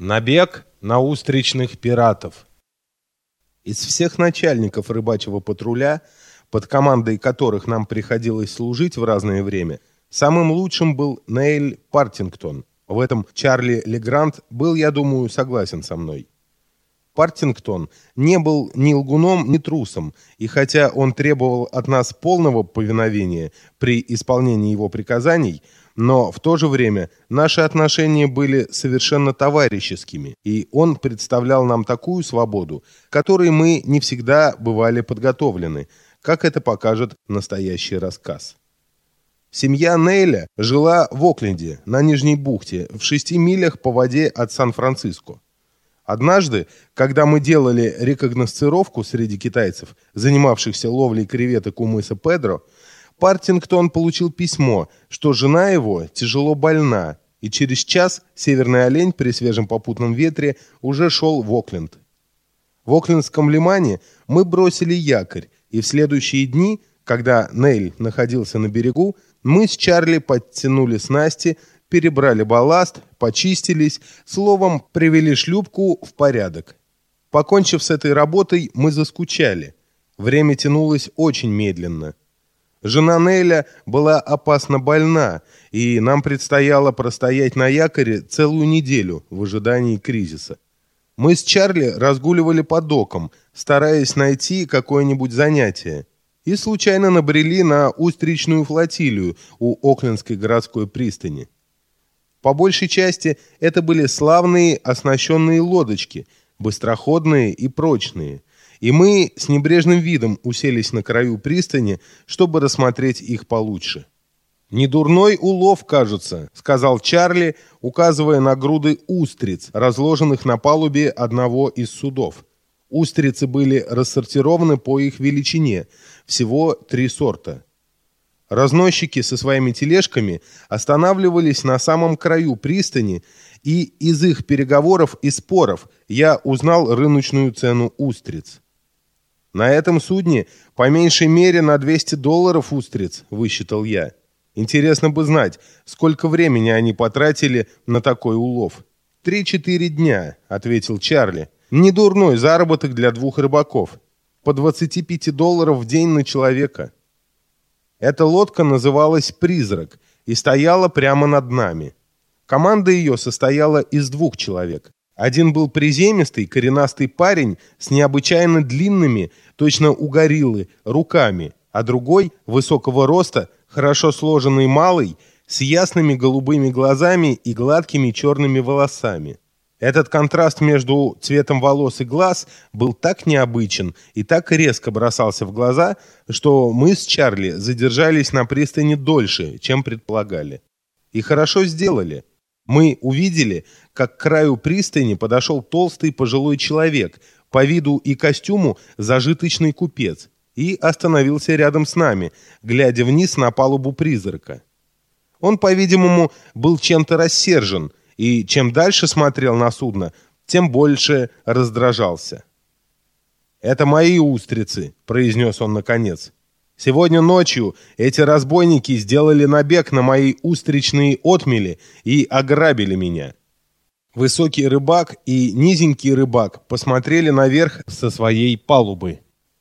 Набег на устричных пиратов. Из всех начальников рыбачьего патруля, под командой которых нам приходилось служить в разное время, самым лучшим был Нейль Партингтон. В этом Чарли Легранд был, я думаю, согласен со мной. Партингтон не был ни лгуном, ни трусом, и хотя он требовал от нас полного повиновения при исполнении его приказаний, но в то же время наши отношения были совершенно товарищескими, и он представлял нам такую свободу, к которой мы не всегда бывали подготовлены, как это покажет настоящий рассказ. Семья Нейля жила в Окленде, на Нижней бухте, в 6 милях по воде от Сан-Франциско. Однажды, когда мы делали рекогносцировку среди китайцев, занимавшихся ловлей креветок у мыса Педро, Партингтон получил письмо, что жена его тяжело больна, и через час северный олень при свежем попутном ветре уже шел в Окленд. В Оклендском лимане мы бросили якорь, и в следующие дни, когда Нейль находился на берегу, мы с Чарли подтянули снасти, перебрали балласт, почистились, словом, привели шлюпку в порядок. Покончив с этой работой, мы заскучали. Время тянулось очень медленно. Жена Нейля была опасно больна, и нам предстояло простоять на якоре целую неделю в ожидании кризиса. Мы с Чарли разгуливали по докам, стараясь найти какое-нибудь занятие, и случайно набрели на устричную флотилию у Оклендской городской пристани. По большей части это были славные оснащенные лодочки, быстроходные и прочные, и мы с небрежным видом уселись на краю пристани, чтобы рассмотреть их получше. «Недурной улов, кажется», — сказал Чарли, указывая на груды устриц, разложенных на палубе одного из судов. Устрицы были рассортированы по их величине, всего 3 сорта. Разносчики со своими тележками останавливались на самом краю пристани, и из их переговоров и споров я узнал рыночную цену устриц. На этом судне по меньшей мере на $200 устриц, высчитал я. Интересно бы знать, сколько времени они потратили на такой улов. 3-4 дня, ответил Чарли. Недурной заработок для 2 рыбаков. По $25 в день на человека. Эта лодка называлась «Призрак» и стояла прямо над нами. Команда ее состояла из 2 человек. Один был приземистый, коренастый парень с необычайно длинными, точно у гориллы, руками, а другой, высокого роста, хорошо сложенный малый, с ясными голубыми глазами и гладкими черными волосами. Этот контраст между цветом волос и глаз был так необычен и так резко бросался в глаза, что мы с Чарли задержались на пристани дольше, чем предполагали. И хорошо сделали. Мы увидели, как к краю пристани подошел толстый пожилой человек, по виду и костюму зажиточный купец, и остановился рядом с нами, глядя вниз на палубу «Призрака». Он, по-видимому, был чем-то рассержен, и чем дальше смотрел на судно, тем больше раздражался. «Это мои устрицы», — произнес он наконец. «Сегодня ночью эти разбойники сделали набег на мои устричные отмели и ограбили меня». Высокий рыбак и низенький рыбак посмотрели наверх со своей палубы.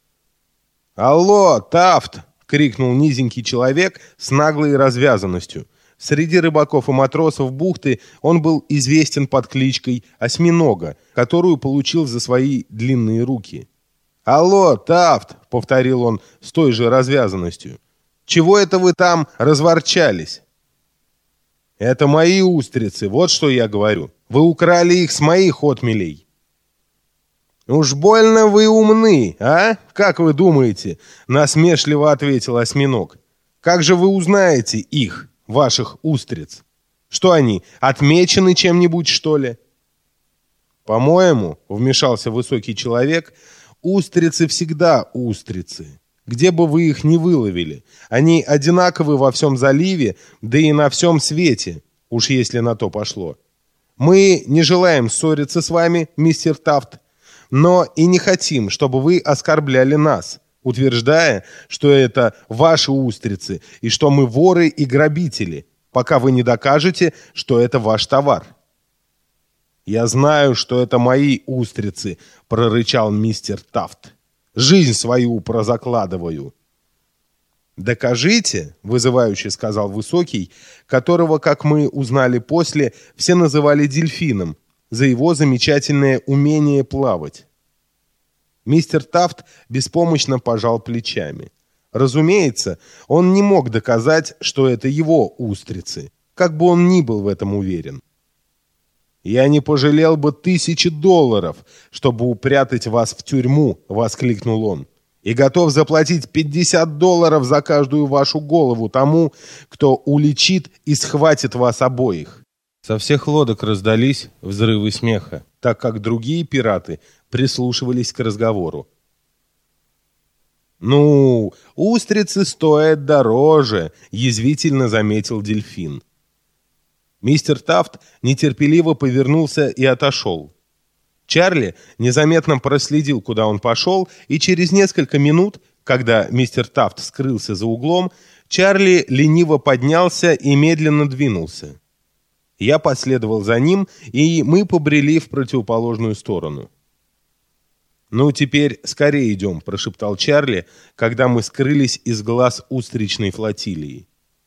«Алло, Тафт!» — крикнул низенький человек с наглой развязанностью. Среди рыбаков и матросов бухты он был известен под кличкой Осьминога, которую получил за свои длинные руки. «Алло, Тафт!» — повторил он с той же развязанностью. «Чего это вы там разворчались?» «Это мои устрицы, вот что я говорю. Вы украли их с моих отмелей». «Уж больно вы умны, а? Как вы думаете?» — насмешливо ответил Осьминог. «Как же вы узнаете их, ваших устриц? Что они, отмечены чем-нибудь, что ли?» «По-моему, — вмешался высокий человек, — устрицы всегда устрицы. Где бы вы их ни выловили, они одинаковы во всем заливе, да и на всем свете, уж если на то пошло. Мы не желаем ссориться с вами, мистер Тафт, но и не хотим, чтобы вы оскорбляли нас, утверждая, что это ваши устрицы и что мы воры и грабители, пока вы не докажете, что это ваш товар». «Я знаю, что это мои устрицы», — прорычал мистер Тафт. «Жизнь свою прозакладываю». «Докажите», — вызывающе сказал Высокий, которого, как мы узнали после, все называли дельфином, за его замечательное умение плавать. Мистер Тафт беспомощно пожал плечами. Разумеется, он не мог доказать, что это его устрицы, как бы он ни был в этом уверен. «Я не пожалел бы $1000, чтобы упрятать вас в тюрьму», — воскликнул он, «и готов заплатить $50 за каждую вашу голову тому, кто уличит и схватит вас обоих». Со всех лодок раздались взрывы смеха, так как другие пираты прислушивались к разговору. «Ну, устрицы стоят дороже», — язвительно заметил дельфин. Мистер Тафт нетерпеливо повернулся и отошел. Чарли незаметно проследил, куда он пошел, и через несколько минут, когда мистер Тафт скрылся за углом, Чарли лениво поднялся и медленно двинулся. Я последовал за ним, и мы побрели в противоположную сторону. «Ну, теперь скорее идем», — прошептал Чарли, когда мы скрылись из глаз устричной флотилии.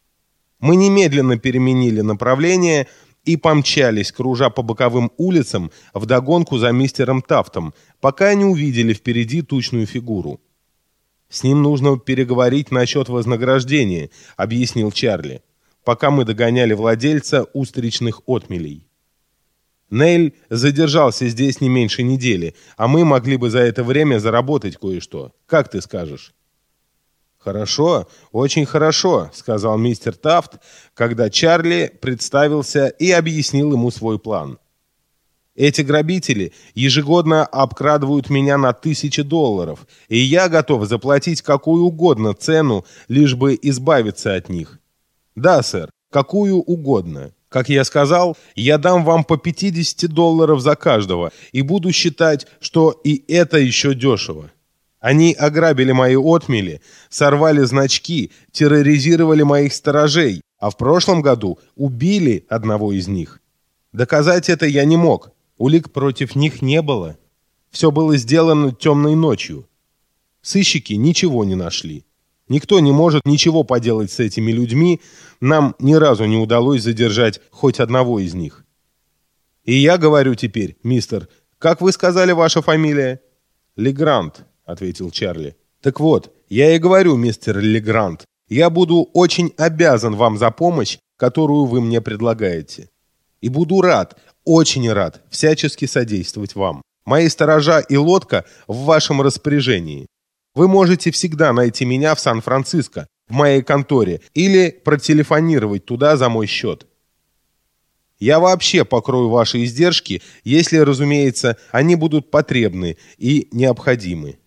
Мы немедленно переменили направление и помчались, кружа по боковым улицам, вдогонку за мистером Тафтом, пока не увидели впереди тучную фигуру. «С ним нужно переговорить насчет вознаграждения», — объяснил Чарли, пока мы догоняли владельца устричных отмелей. «Нейль задержался здесь не меньше недели, а мы могли бы за это время заработать кое-что. Как ты скажешь?» «Хорошо, очень хорошо», — сказал мистер Тафт, когда Чарли представился и объяснил ему свой план. «Эти грабители ежегодно обкрадывают меня на $1000, и я готов заплатить какую угодно цену, лишь бы избавиться от них. Да, сэр, какую угодно. Как я сказал, я дам вам по $50 за каждого, и буду считать, что и это еще дешево. Они ограбили мои отмели, сорвали значки, терроризировали моих сторожей, а в прошлом году убили одного из них. Доказать это я не мог, улик против них не было. Все было сделано темной ночью. Сыщики ничего не нашли. Никто не может ничего поделать с этими людьми, нам ни разу не удалось задержать хоть одного из них. И я говорю теперь, мистер, как вы сказали, ваша фамилия?» «Легрант», — ответил Чарли. «Так вот, я и говорю, мистер Легрант, я буду очень обязан вам за помощь, которую вы мне предлагаете. И буду рад, очень рад всячески содействовать вам. Мои сторожа и лодка в вашем распоряжении. Вы можете всегда найти меня в Сан-Франциско, в моей конторе, или протелефонировать туда за мой счет. Я вообще покрою ваши издержки, если, разумеется, они будут потребны и необходимы».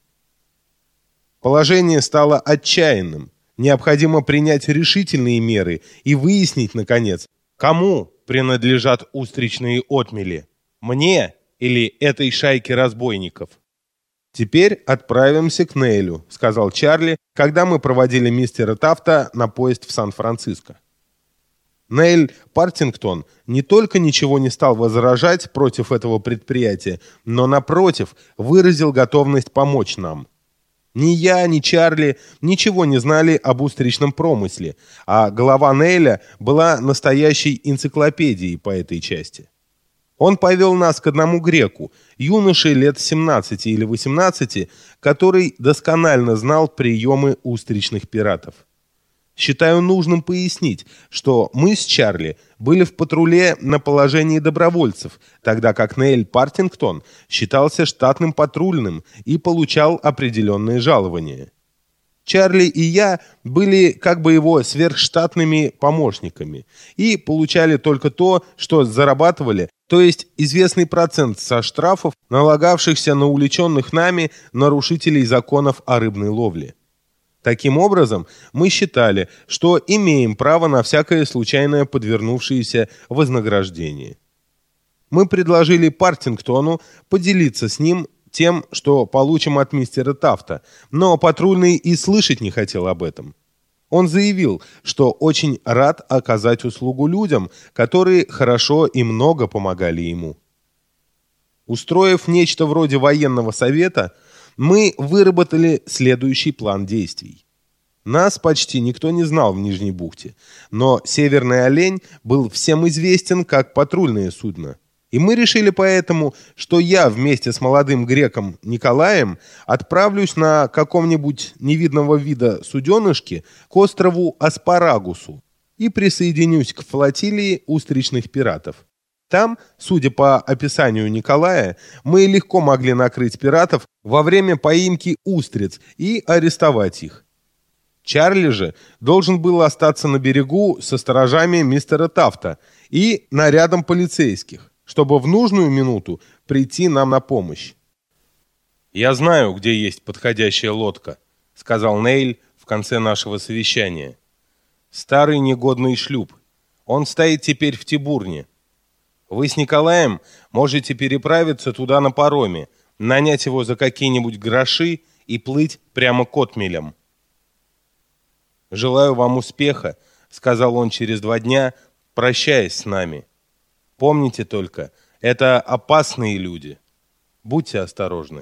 Положение стало отчаянным. Необходимо принять решительные меры и выяснить, наконец, кому принадлежат устричные отмели, мне или этой шайке разбойников. «Теперь отправимся к Нейлю», — сказал Чарли, когда мы проводили мистера Тафта на поезд в Сан-Франциско. Нейль Партингтон не только ничего не стал возражать против этого предприятия, но, напротив, выразил готовность помочь нам. Ни я, ни Чарли ничего не знали об устричном промысле, а голова Нейля была настоящей энциклопедией по этой части. Он повел нас к одному греку, юноше лет 17 или 18, который досконально знал приемы устричных пиратов. Считаю нужным пояснить, что мы с Чарли были в патруле на положении добровольцев, тогда как Нейль Партингтон считался штатным патрульным и получал определенные жалования. Чарли и я были как бы его сверхштатными помощниками и получали только то, что зарабатывали, то есть известный процент со штрафов, налагавшихся на увлеченных нами нарушителей законов о рыбной ловле. Таким образом, мы считали, что имеем право на всякое случайное подвернувшееся вознаграждение. Мы предложили Партингтону поделиться с ним тем, что получим от мистера Тафта, но патрульный и слышать не хотел об этом. Он заявил, что очень рад оказать услугу людям, которые хорошо и много помогали ему. Устроив нечто вроде военного совета, мы выработали следующий план действий. Нас почти никто не знал в Нижней бухте, но «Северный олень» был всем известен как патрульное судно. И мы решили поэтому, что я вместе с молодым греком Николаем отправлюсь на каком-нибудь невидного вида суденышке к острову Аспарагусу и присоединюсь к флотилии устричных пиратов. Там, судя по описанию Николая, мы легко могли накрыть пиратов во время поимки устриц и арестовать их. Чарли же должен был остаться на берегу со сторожами мистера Тафта и нарядом полицейских, чтобы в нужную минуту прийти нам на помощь. «Я знаю, где есть подходящая лодка», — сказал Нейль в конце нашего совещания. «Старый негодный шлюп. Он стоит теперь в Тибурне. Вы с Николаем можете переправиться туда на пароме, нанять его за какие-нибудь гроши и плыть прямо к отмелям». «Желаю вам успеха», — сказал он через 2 дня, прощаясь с нами. «Помните только, это опасные люди. Будьте осторожны».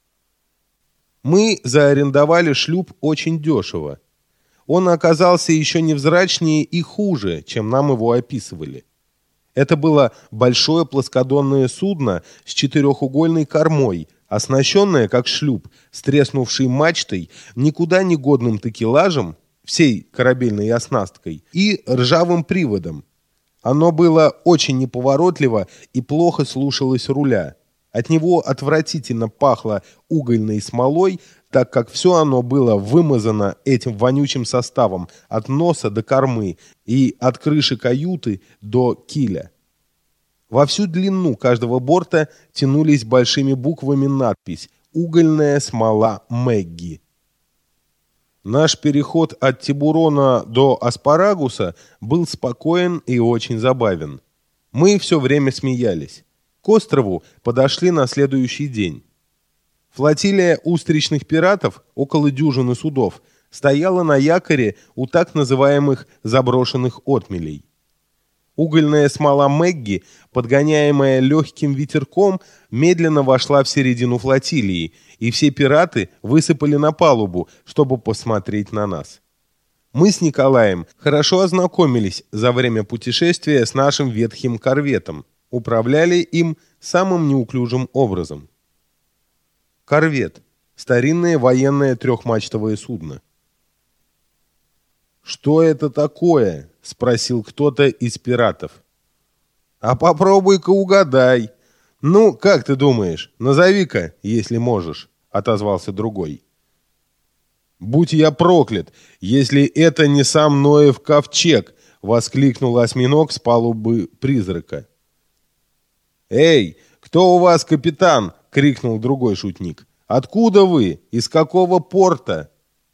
Мы заарендовали шлюп очень дешево. Он оказался еще невзрачнее и хуже, чем нам его описывали. Это было большое плоскодонное судно с 4-угольной кормой, оснащенное, как шлюп, с треснувшей мачтой, никуда не годным такелажем, всей корабельной оснасткой, и ржавым приводом. Оно было очень неповоротливо и плохо слушалось руля. От него отвратительно пахло угольной смолой, так как все оно было вымазано этим вонючим составом от носа до кормы и от крыши каюты до киля. Во всю длину каждого борта тянулись большими буквами надпись «Угольная смола Мэгги». Наш переход от Тибурона до Аспарагуса был спокоен и очень забавен. Мы все время смеялись. К острову подошли на следующий день. Флотилия устричных пиратов, около дюжины судов, стояла на якоре у так называемых заброшенных отмелей. Угольная смола Мэгги, подгоняемая легким ветерком, медленно вошла в середину флотилии, и все пираты высыпали на палубу, чтобы посмотреть на нас. Мы с Николаем хорошо ознакомились за время путешествия с нашим ветхим корветом, управляли им самым неуклюжим образом. Корвет – старинное военное трехмачтовое судно. «Что это такое?» — спросил кто-то из пиратов. «А попробуй-ка угадай. Ну, как ты думаешь? Назови-ка, если можешь», — отозвался другой. «Будь я проклят, если это не сам Ноев ковчег!» — воскликнул осьминог с палубы призрака. «Эй, кто у вас капитан?» — крикнул другой шутник. «Откуда вы? Из какого порта?»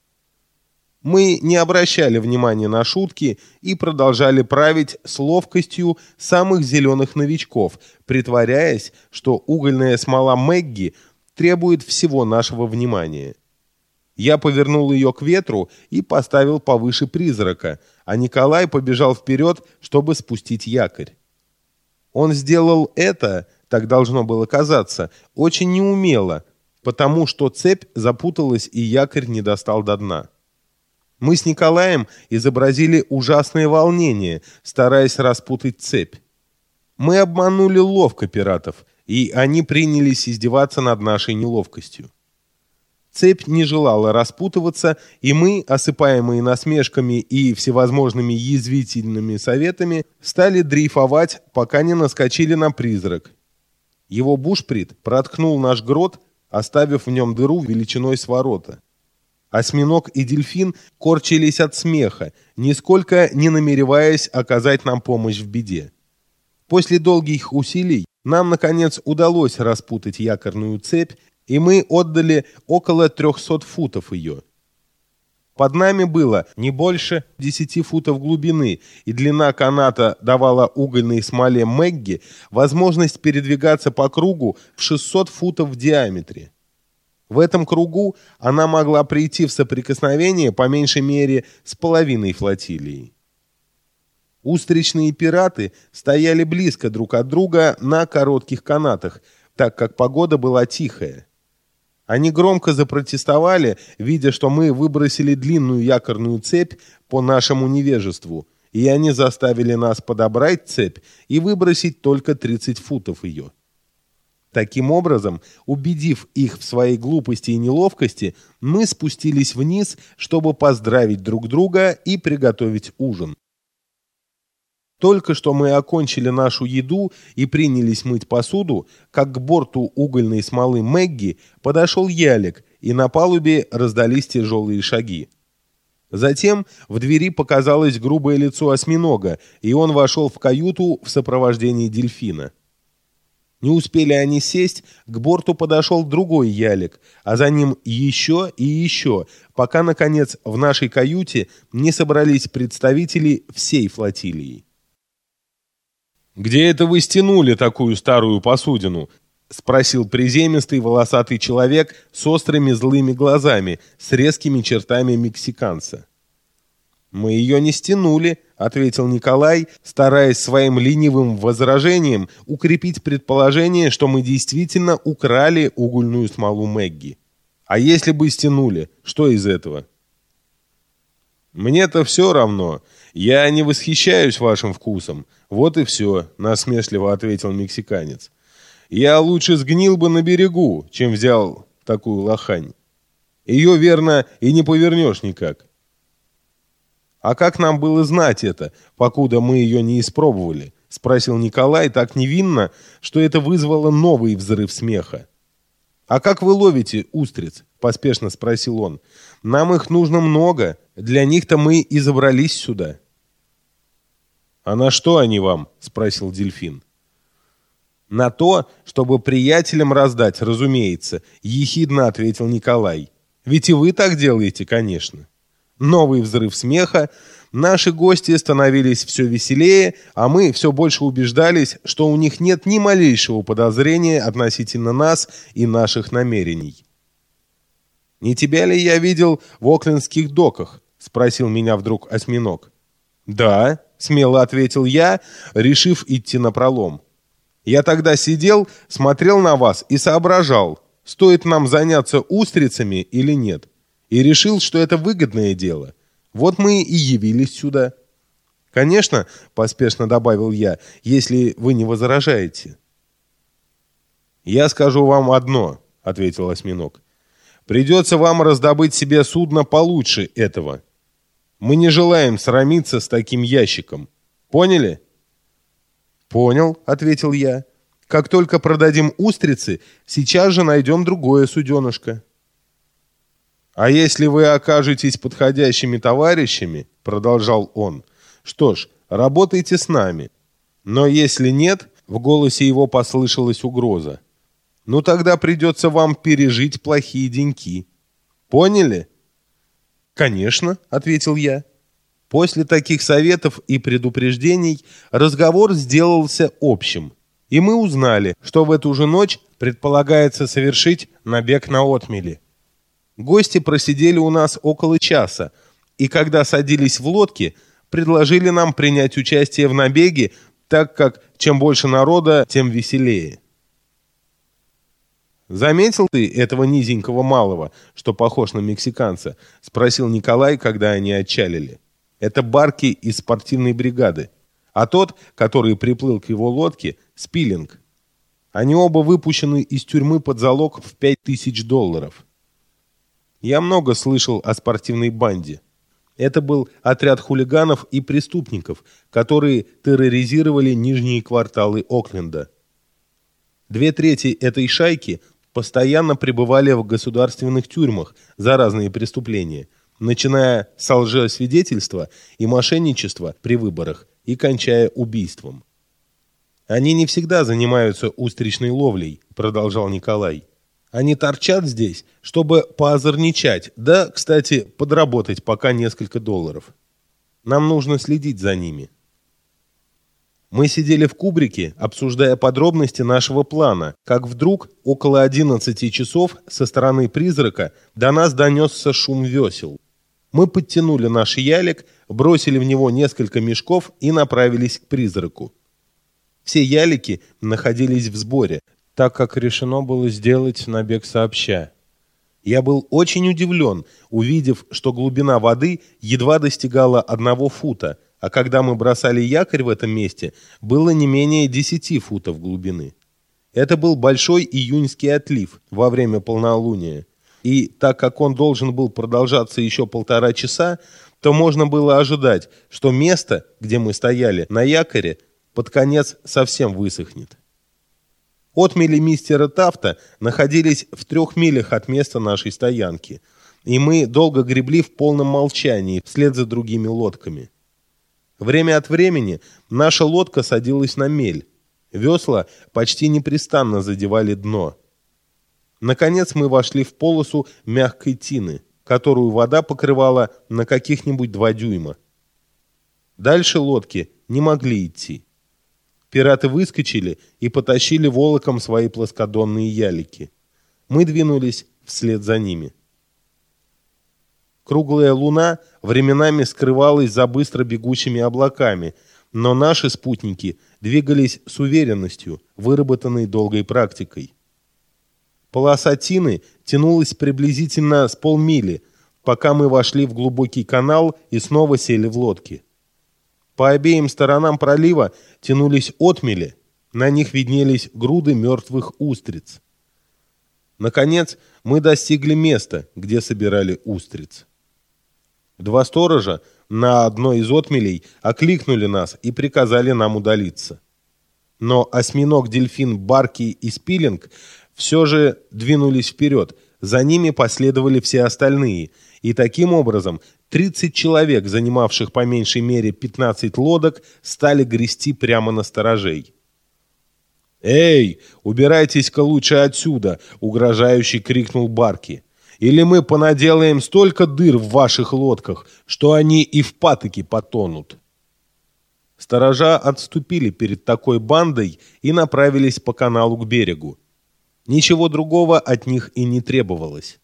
Мы не обращали внимания на шутки и продолжали править с ловкостью самых зеленых новичков, притворяясь, что угольная смола Мэгги требует всего нашего внимания. Я повернул ее к ветру и поставил повыше призрака, а Николай побежал вперед, чтобы спустить якорь. Он сделал это, так должно было казаться, очень неумело, потому что цепь запуталась и якорь не достал до дна. Мы с Николаем изобразили ужасное волнение, стараясь распутать цепь. Мы обманули ловко пиратов, и они принялись издеваться над нашей неловкостью. Цепь не желала распутываться, и мы, осыпаемые насмешками и всевозможными язвительными советами, стали дрейфовать, пока не наскочили на призрак. Его бушприт проткнул наш грот, оставив в нем дыру величиной с ворота. Осьминог и дельфин корчились от смеха, нисколько не намереваясь оказать нам помощь в беде. После долгих усилий нам, наконец, удалось распутать якорную цепь, и мы отдали около 300 футов ее. Под нами было не больше 10 футов глубины, и длина каната давала угольной смоле Мэгги возможность передвигаться по кругу в 600 футов в диаметре. В этом кругу она могла прийти в соприкосновение по меньшей мере с половиной флотилии. Устричные пираты стояли близко друг от друга на коротких канатах, так как погода была тихая. Они громко запротестовали, видя, что мы выбросили длинную якорную цепь по нашему невежеству, и они заставили нас подобрать цепь и выбросить только 30 футов ее. Таким образом, убедив их в своей глупости и неловкости, мы спустились вниз, чтобы поздравить друг друга и приготовить ужин. Только что мы окончили нашу еду и принялись мыть посуду, как к борту угольной смолы Мэгги подошел ялик, и на палубе раздались тяжелые шаги. Затем в двери показалось грубое лицо осьминога, и он вошел в каюту в сопровождении дельфина. Не успели они сесть, к борту подошел другой ялик, а за ним еще и еще, пока, наконец, в нашей каюте не собрались представители всей флотилии. «Где это вы стянули такую старую посудину?» — спросил приземистый волосатый человек с острыми злыми глазами, с резкими чертами мексиканца. «Мы ее не стянули», — ответил Николай, стараясь своим ленивым возражением укрепить предположение, что мы действительно украли угольную смолу Мэгги. «А если бы стянули, что из этого?» «Мне-то все равно. Я не восхищаюсь вашим вкусом. Вот и все», — насмешливо ответил мексиканец. «Я лучше сгнил бы на берегу, чем взял такую лохань. Ее, верно, и не повернешь никак». «А как нам было знать это, покуда мы ее не испробовали?» — спросил Николай так невинно, что это вызвало новый взрыв смеха. «А как вы ловите устриц?» — поспешно спросил он. «Нам их нужно много. Для них-то мы и забрались сюда». «А на что они вам?» — спросил дельфин. «На то, чтобы приятелям раздать, разумеется», — ехидно ответил Николай. «Ведь и вы так делаете, конечно». Новый взрыв смеха. Наши гости становились все веселее, а мы все больше убеждались, что у них нет ни малейшего подозрения относительно нас и наших намерений. «Не тебя ли я видел в оклендских доках?» — спросил меня вдруг осьминог. «Да», — смело ответил я, решив идти напролом. «Я тогда сидел, смотрел на вас и соображал, стоит нам заняться устрицами или нет. И решил, что это выгодное дело. Вот мы и явились сюда». «Конечно», — поспешно добавил я, — «если вы не возражаете». «Я скажу вам одно», — ответил осьминог. «Придется вам раздобыть себе судно получше этого. Мы не желаем срамиться с таким ящиком. Поняли?» «Понял», — ответил я. «Как только продадим устрицы, сейчас же найдем другое суденышко». «А если вы окажетесь подходящими товарищами, — продолжал он, — что ж, работайте с нами. Но если нет, — в голосе его послышалась угроза, — ну тогда придется вам пережить плохие деньки. Поняли?» «Конечно, — ответил я». После таких советов и предупреждений разговор сделался общим, и мы узнали, что в эту же ночь предполагается совершить набег на отмели. Гости просидели у нас около часа, и когда садились в лодки, предложили нам принять участие в набеге, так как чем больше народа, тем веселее. «Заметил ты этого низенького малого, что похож на мексиканца?» — спросил Николай, когда они отчалили. «Это Барки из спортивной бригады, а тот, который приплыл к его лодке, — Спиллинг. Они оба выпущены из тюрьмы под залог в $5000. Я много слышал о спортивной банде. Это был отряд хулиганов и преступников, которые терроризировали нижние кварталы Окленда. 2/3 этой шайки постоянно пребывали в государственных тюрьмах за разные преступления, начиная с лжесвидетельства и мошенничества при выборах и кончая убийством. «Они не всегда занимаются устричной ловлей», — продолжал Николай. «Они торчат здесь, чтобы поозорничать, да, кстати, подработать пока несколько долларов. Нам нужно следить за ними». Мы сидели в кубрике, обсуждая подробности нашего плана, как вдруг около 11 часов со стороны призрака до нас донесся шум весел. Мы подтянули наш ялик, бросили в него несколько мешков и направились к призраку. Все ялики находились в сборе, так как решено было сделать набег сообща. Я был очень удивлен, увидев, что глубина воды едва достигала 1 фута, а когда мы бросали якорь в этом месте, было не менее 10 футов глубины. Это был большой июньский отлив во время полнолуния, и так как он должен был продолжаться еще 1,5 часа, то можно было ожидать, что место, где мы стояли на якоре, под конец совсем высохнет. Отмели мистера Тафта находились в 3 милях от места нашей стоянки, и мы долго гребли в полном молчании вслед за другими лодками. Время от времени наша лодка садилась на мель. Весла почти непрестанно задевали дно. Наконец мы вошли в полосу мягкой тины, которую вода покрывала на каких-нибудь 2 дюйма. Дальше лодки не могли идти. Пираты выскочили и потащили волоком свои плоскодонные ялики. Мы двинулись вслед за ними. Круглая луна временами скрывалась за быстро бегущими облаками, но наши спутники двигались с уверенностью, выработанной долгой практикой. Полоса тины тянулась приблизительно с полмили, пока мы вошли в глубокий канал и снова сели в лодки. По обеим сторонам пролива тянулись отмели, на них виднелись груды мертвых устриц. Наконец, мы достигли места, где собирали устриц. 2 сторожа на одной из отмелей окликнули нас и приказали нам удалиться. Но осьминог, дельфин, Барки и Спиллинг все же двинулись вперед, за ними последовали все остальные, и таким образом 30 человек, занимавших по меньшей мере 15 лодок, стали грести прямо на сторожей. «Эй, убирайтесь-ка лучше отсюда!» — угрожающе крикнул Барки. «Или мы понаделаем столько дыр в ваших лодках, что они и в патоке потонут». Сторожа отступили перед такой бандой и направились по каналу к берегу. Ничего другого от них и не требовалось.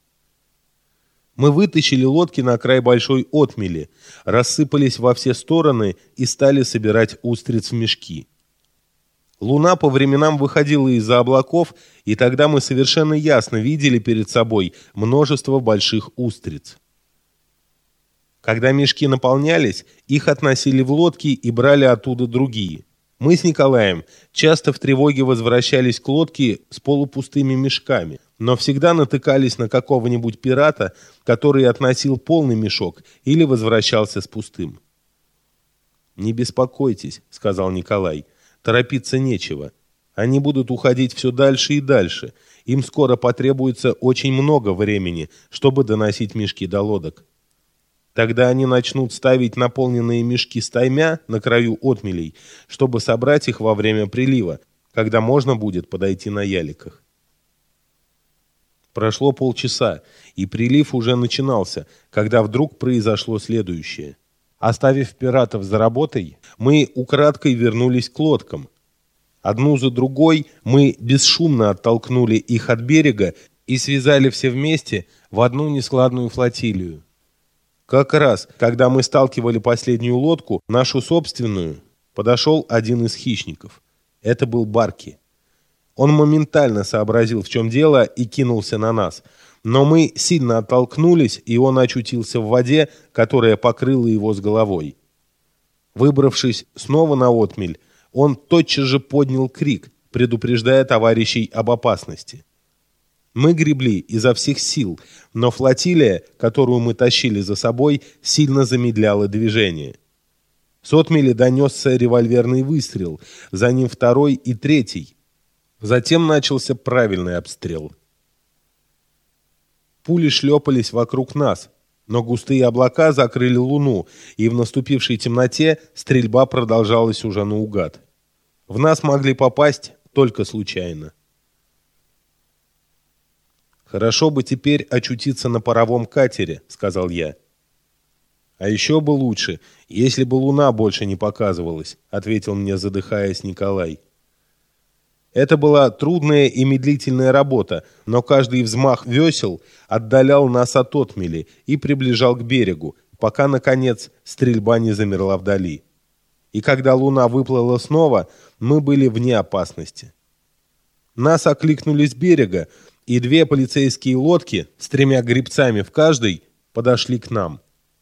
Мы вытащили лодки на край большой отмели, рассыпались во все стороны и стали собирать устриц в мешки. Луна по временам выходила из-за облаков, и тогда мы совершенно ясно видели перед собой множество больших устриц. Когда мешки наполнялись, их относили в лодки и брали оттуда другие. Мы с Николаем часто в тревоге возвращались к лодке с полупустыми мешками, но всегда натыкались на какого-нибудь пирата, который относил полный мешок или возвращался с пустым. «Не беспокойтесь», — сказал Николай, — «торопиться нечего. Они будут уходить все дальше и дальше. Им скоро потребуется очень много времени, чтобы доносить мешки до лодок. Тогда они начнут ставить наполненные мешки стаймя на краю отмелей, чтобы собрать их во время прилива, когда можно будет подойти на яликах». Прошло полчаса, и прилив уже начинался, когда вдруг произошло следующее. Оставив пиратов за работой, мы украдкой вернулись к лодкам. Одну за другой мы бесшумно оттолкнули их от берега и связали все вместе в одну нескладную флотилию. Как раз, когда мы сталкивали последнюю лодку, нашу собственную, подошел один из хищников. Это был Барки. Он моментально сообразил, в чем дело, и кинулся на нас. Но мы сильно оттолкнулись, и он очутился в воде, которая покрыла его с головой. Выбравшись снова на отмель, он тотчас же поднял крик, предупреждая товарищей об опасности. Мы гребли изо всех сил, но флотилия, которую мы тащили за собой, сильно замедляла движение. С отмели донесся револьверный выстрел, за ним второй и третий. Затем начался правильный обстрел. Пули шлепались вокруг нас, но густые облака закрыли луну, и в наступившей темноте стрельба продолжалась уже наугад. В нас могли попасть только случайно. «Хорошо бы теперь очутиться на паровом катере», — сказал я. «А еще бы лучше, если бы луна больше не показывалась», — ответил мне, задыхаясь, Николай. Это была трудная и медлительная работа, но каждый взмах весел отдалял нас от отмели и приближал к берегу, пока, наконец, стрельба не замерла вдали. И когда луна выплыла снова, мы были вне опасности. Нас окликнули с берега, и 2 полицейские лодки с 3 гребцами в каждой подошли к нам.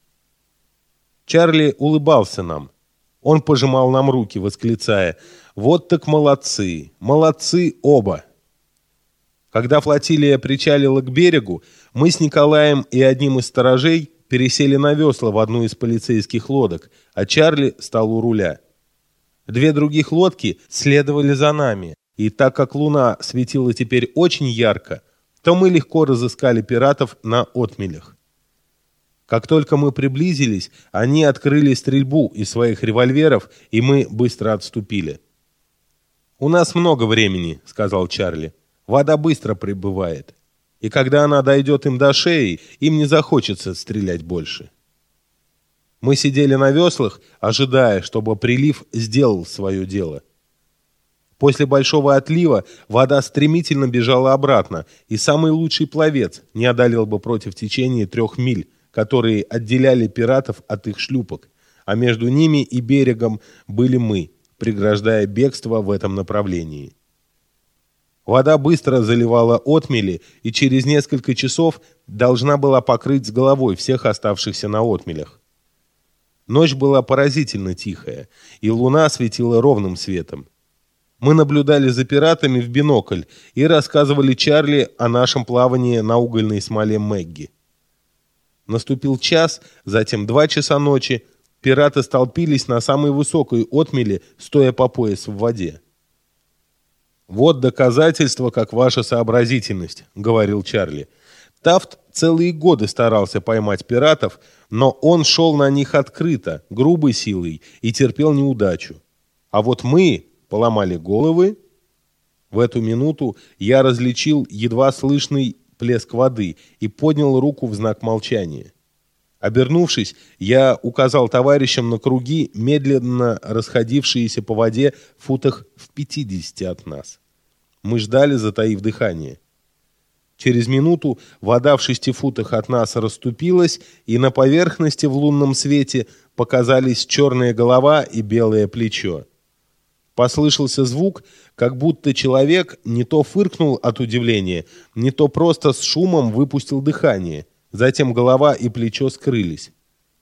Чарли улыбался нам. Он пожимал нам руки, восклицая: «Вот так молодцы! Молодцы оба!» Когда флотилия причалила к берегу, мы с Николаем и одним из сторожей пересели на весла в одну из полицейских лодок, а Чарли стал у руля. 2 других лодки следовали за нами, и так как луна светила теперь очень ярко, то мы легко разыскали пиратов на отмелях. Как только мы приблизились, они открыли стрельбу из своих револьверов, и мы быстро отступили. «У нас много времени», — сказал Чарли. «Вода быстро прибывает, и когда она дойдет им до шеи, им не захочется стрелять больше». Мы сидели на веслах, ожидая, чтобы прилив сделал свое дело. После большого отлива вода стремительно бежала обратно, и самый лучший пловец не одолел бы против течения 3 миль, которые отделяли пиратов от их шлюпок, а между ними и берегом были мы, преграждая бегство в этом направлении. Вода быстро заливала отмели, и через несколько часов должна была покрыть с головой всех оставшихся на отмелях. Ночь была поразительно тихая, и луна светила ровным светом. Мы наблюдали за пиратами в бинокль и рассказывали Чарли о нашем плавании на угольной смоле Мэгги. Наступил час, затем 2 часа ночи. Пираты столпились на самой высокой отмели, стоя по пояс в воде. «Вот доказательство, как ваша сообразительность», — говорил Чарли. «Тафт целые годы старался поймать пиратов, но он шел на них открыто, грубой силой и терпел неудачу. А вот мы поломали головы». В эту минуту я различил едва слышный плеск воды и поднял руку в знак молчания. Обернувшись, я указал товарищам на круги, медленно расходившиеся по воде в футах в 50 от нас. Мы ждали, затаив дыхание. Через минуту вода в 6 футах от нас расступилась, и на поверхности в лунном свете показались черная голова и белое плечо. Послышался звук, как будто человек не то фыркнул от удивления, не то просто с шумом выпустил дыхание. Затем голова и плечо скрылись.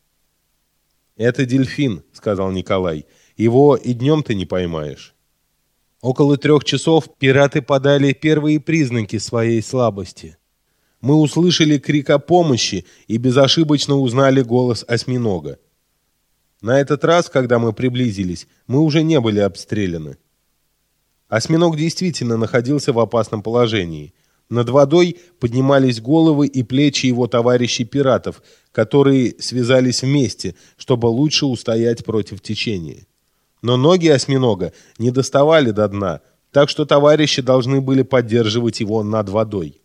«Это дельфин», — сказал Николай. «Его и днем ты не поймаешь». Около 3 часов пираты подали первые признаки своей слабости. Мы услышали крик о помощи и безошибочно узнали голос осьминога. На этот раз, когда мы приблизились, мы уже не были обстреляны. Осьминог действительно находился в опасном положении. Над водой поднимались головы и плечи его товарищей-пиратов, которые связались вместе, чтобы лучше устоять против течения. Но ноги осьминога не доставали до дна, так что товарищи должны были поддерживать его над водой.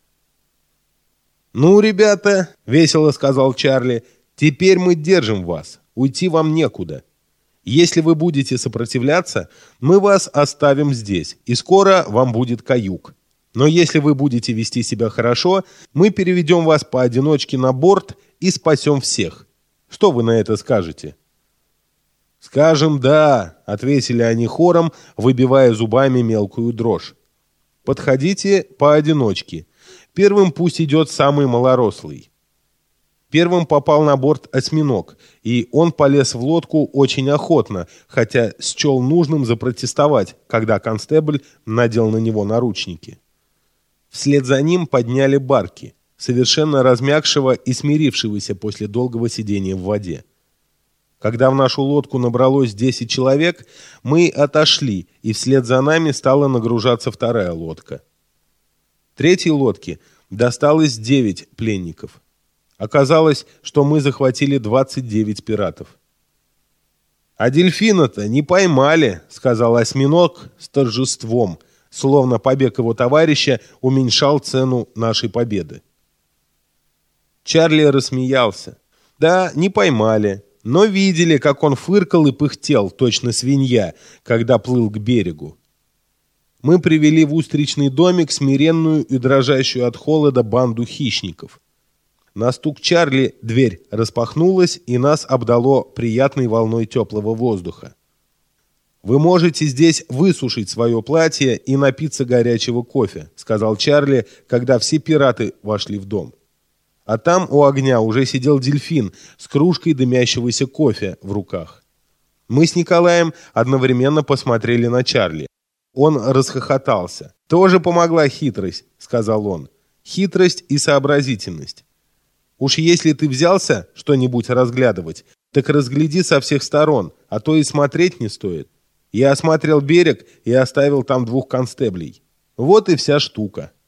«Ну, ребята», — весело сказал Чарли, — «теперь мы держим вас. Уйти вам некуда. Если вы будете сопротивляться, мы вас оставим здесь, и скоро вам будет каюк. Но если вы будете вести себя хорошо, мы переведем вас поодиночке на борт и спасем всех. Что вы на это скажете?» «Скажем «да», — ответили они хором, выбивая зубами мелкую дрожь. «Подходите поодиночке. Первым пусть идет самый малорослый». Первым попал на борт осьминог, и он полез в лодку очень охотно, хотя счел нужным запротестовать, когда констебль надел на него наручники. Вслед за ним подняли Барки, совершенно размягшего и смирившегося после долгого сидения в воде. Когда в нашу лодку набралось 10 человек, мы отошли, и вслед за нами стала нагружаться 2-я лодка. Третьей лодке досталось 9 пленников. Оказалось, что мы захватили 29 пиратов. «А дельфина-то не поймали», — сказал осьминог с торжеством, словно побег его товарища уменьшал цену нашей победы. Чарли рассмеялся. «Да, не поймали, но видели, как он фыркал и пыхтел, точно свинья, когда плыл к берегу. Мы привели в устричный домик смиренную и дрожащую от холода банду хищников. На стук Чарли дверь распахнулась, и нас обдало приятной волной теплого воздуха. «Вы можете здесь высушить свое платье и напиться горячего кофе», — сказал Чарли, когда все пираты вошли в дом. А там у огня уже сидел дельфин с кружкой дымящегося кофе в руках. Мы с Николаем одновременно посмотрели на Чарли. Он расхохотался. «Тоже помогла хитрость», — сказал он. «Хитрость и сообразительность. Уж если ты взялся что-нибудь разглядывать, так разгляди со всех сторон, а то и смотреть не стоит. Я осмотрел берег и оставил там 2 констеблей. Вот и вся штука».